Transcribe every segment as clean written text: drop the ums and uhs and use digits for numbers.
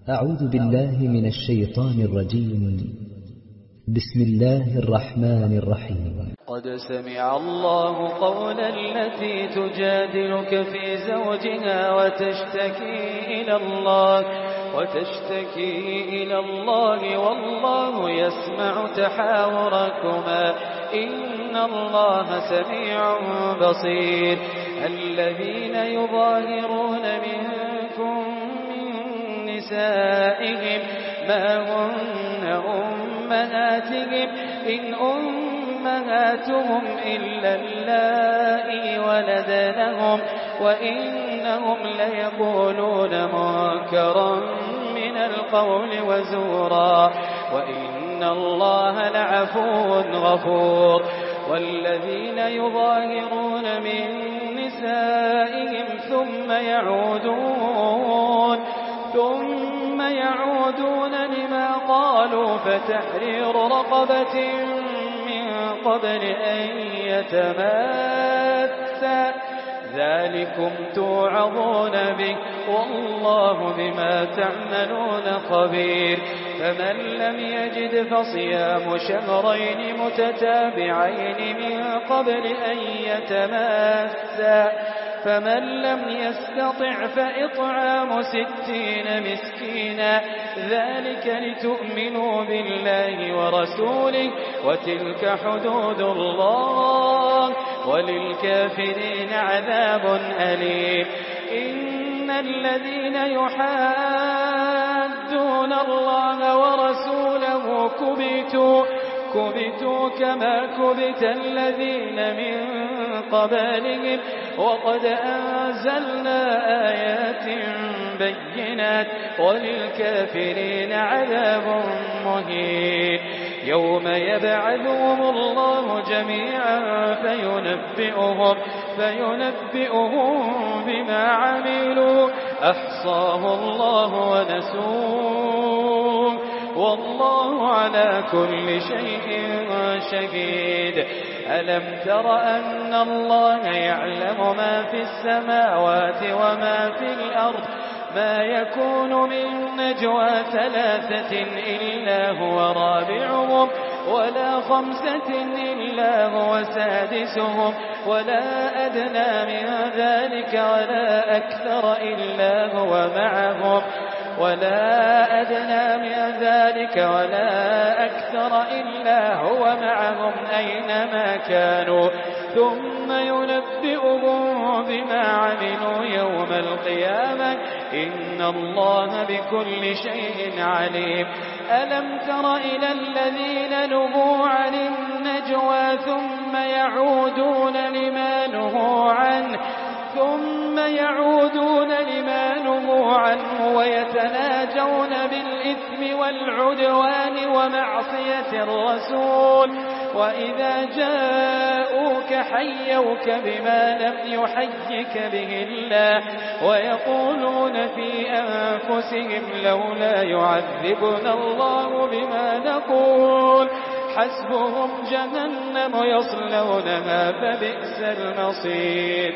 أعوذ بالله من الشيطان الرجيم. بسم الله الرحمن الرحيم. قد سمع الله قول التي تجادلك في زوجها وتشتكي إلى الله والله يسمع تحاوركما إن الله سميع بصير. الذين يظاهرون منكم من نسائهم ما هن أمهاتهم إن أمهاتهم إلا اللائي ولدنهم وإنهم ليقولون منكرا من القول وزورا وإن الله لعفو غفور. والذين يظاهرون من نسائهم ثم يعودون لما قالوا فتحرير رقبة من قبل أن يتماسا ذلكم توعظون به والله بما تعملون خبير. فمن لم يجد فصيام شهرين متتابعين من قبل أن يتماسا فمن لم يستطع فإطعام 60 مسكينا ذلك لتؤمنوا بالله ورسوله وتلك حدود الله وللكافرين عذاب أليم. إن الذين يحادون الله ورسوله كبتوا كما كبت الذين من قبلهم وقد أنزلنا آيات بينات وللكافرين عذاب مهين. يوم يبعثهم الله جميعا فينبئهم بما عملوا أحصاه الله ونسوه والله على كل شيء شهيد. ألم تر أن الله يعلم ما في السماوات وما في الأرض ما يكون من نجوى 3 إلا هو رابعهم ولا 5 إلا هو سادسهم ولا أدنى من ذلك ولا أكثر إلا هو معهم أينما كانوا ثم ينبئهم بما عملوا يوم القيامة إن الله بكل شيء عليم. ألم تر إلى الذين نهوا عن النجوى ثم يعودون لما نهوا عنه ويتناجون بالإثم والعدوان ومعصية الرسول وإذا جاءوك حيوك بما لم يحيك به الله ويقولون في أنفسهم لولا يعذبنا الله بما نقول حسبهم جهنم يصلونها فبئس المصير.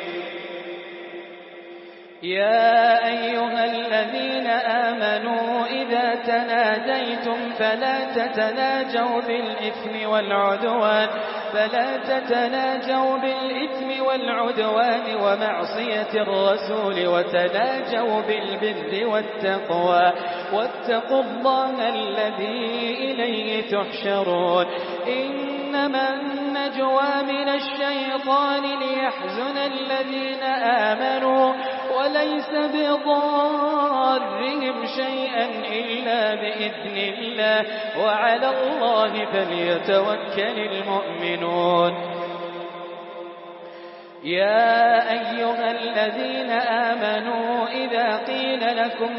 يا أيها الذين آمنوا إذا تناجيتم فلا تتناجوا بالإثم والعدوان ومعصية الرسول وتناجوا بالبر والتقوى واتقوا الله الذي إليه تحشرون. إنما النجوى من الشيطان ليحزن الذين آمنوا وليس بضارهم شيئا إلا بإذن الله وعلى الله فليتوكل المؤمنون. يا أيها الذين آمنوا إذا قيل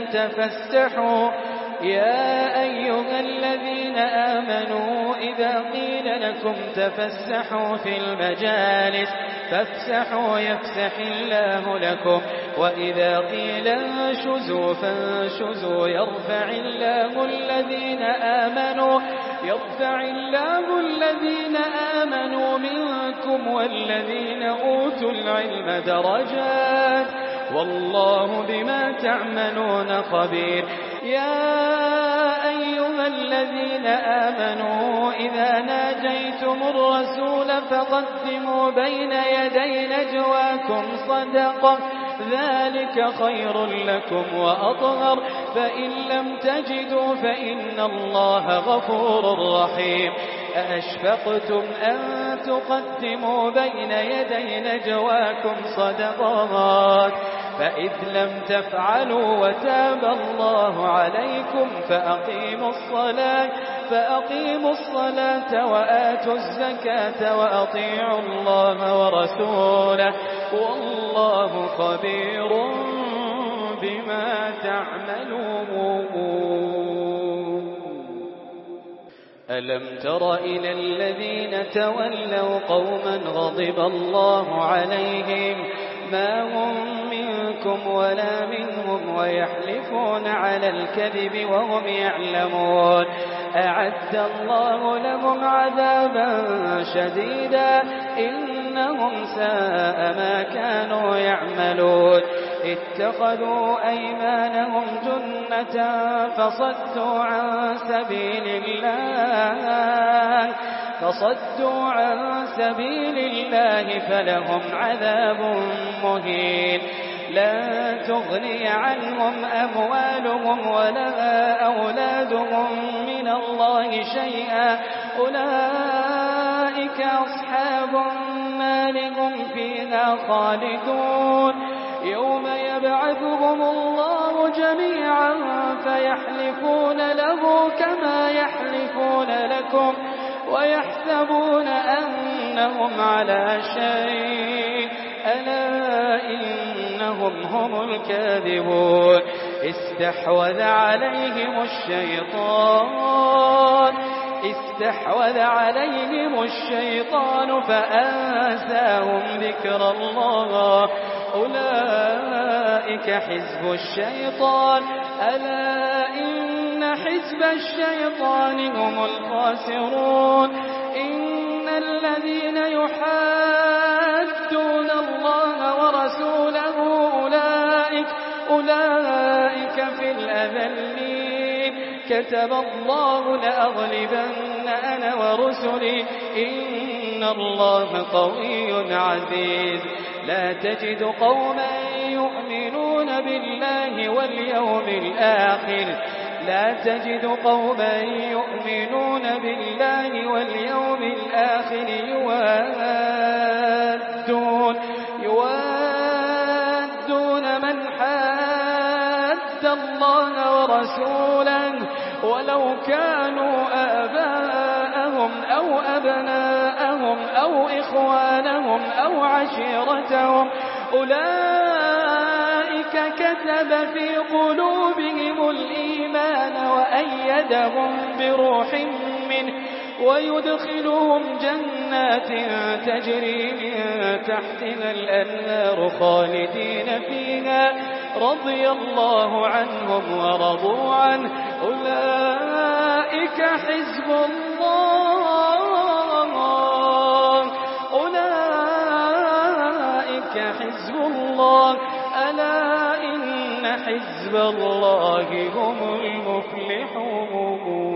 لكم تفسحوا في المجالس فافسحوا يفسح الله لكم وإذا قيل انشزوا فانشزوا يرفع الله الذين آمنوا منكم والذين أوتوا العلم درجات والله بما تعملون خبير. يا أيها الذين آمنوا إذا ناجيتم الرسول فقدموا بين يدي نجواكم صدقة ذلك خير لكم وأطهر فإن لم تجدوا فإن الله غفور رحيم أأشفقتم أن تقدموا بين يدي نجواكم صدقات فإذ لم تفعلوا وتاب الله عليكم فأقيموا الصلاة وآتوا الزكاة وأطيعوا الله ورسوله والله خبير بما تعملون. ألم تر إلى الذين تولوا قوما غضب الله عليهم ما هم منكم ولا منهم ويحلفون على الكذب وهم يعلمون أعد الله لهم عذابا شديدا إنهم ساء ما كانوا يعملون اتخذوا أيمانهم جنة فصدوا عن سبيل الله فلهم عذاب مهين لا تغني عنهم أموالهم ولا أولادهم من الله شيئا أولئك أصحاب النار هم فيها خالدون يوم يبعثهم الله جميعا فيحلفون له كما يحلفون لكم ويحسبون أنهم على شيء ألا إنهم هم الكاذبون استحوذ عليهم الشيطان فأنساهم ذكر الله أولئك حزب الشيطان ألا إن حزب الشيطان هم الخاسرون إن الذين يحادون الله ورسوله أولئك في الأذلين كتب الله لأغلبن أنا ورسلي إن الله قوي عزيز لا تجد قوما يؤمنون بالله واليوم الآخر يوادون من حاد الله ورسوله ولو كانوا آباءهم أو أبناءهم أو إخوانهم أو عشيرتهم أولئك كتب في قلوبهم الإيمان وأيدهم بروح منه ويدخلهم جنات تجري من تحتها الأنهار خالدين فيها رضي الله عنهم ورضوا عنه أولئك حزب الله ألا إن حزب الله هم المفلحون.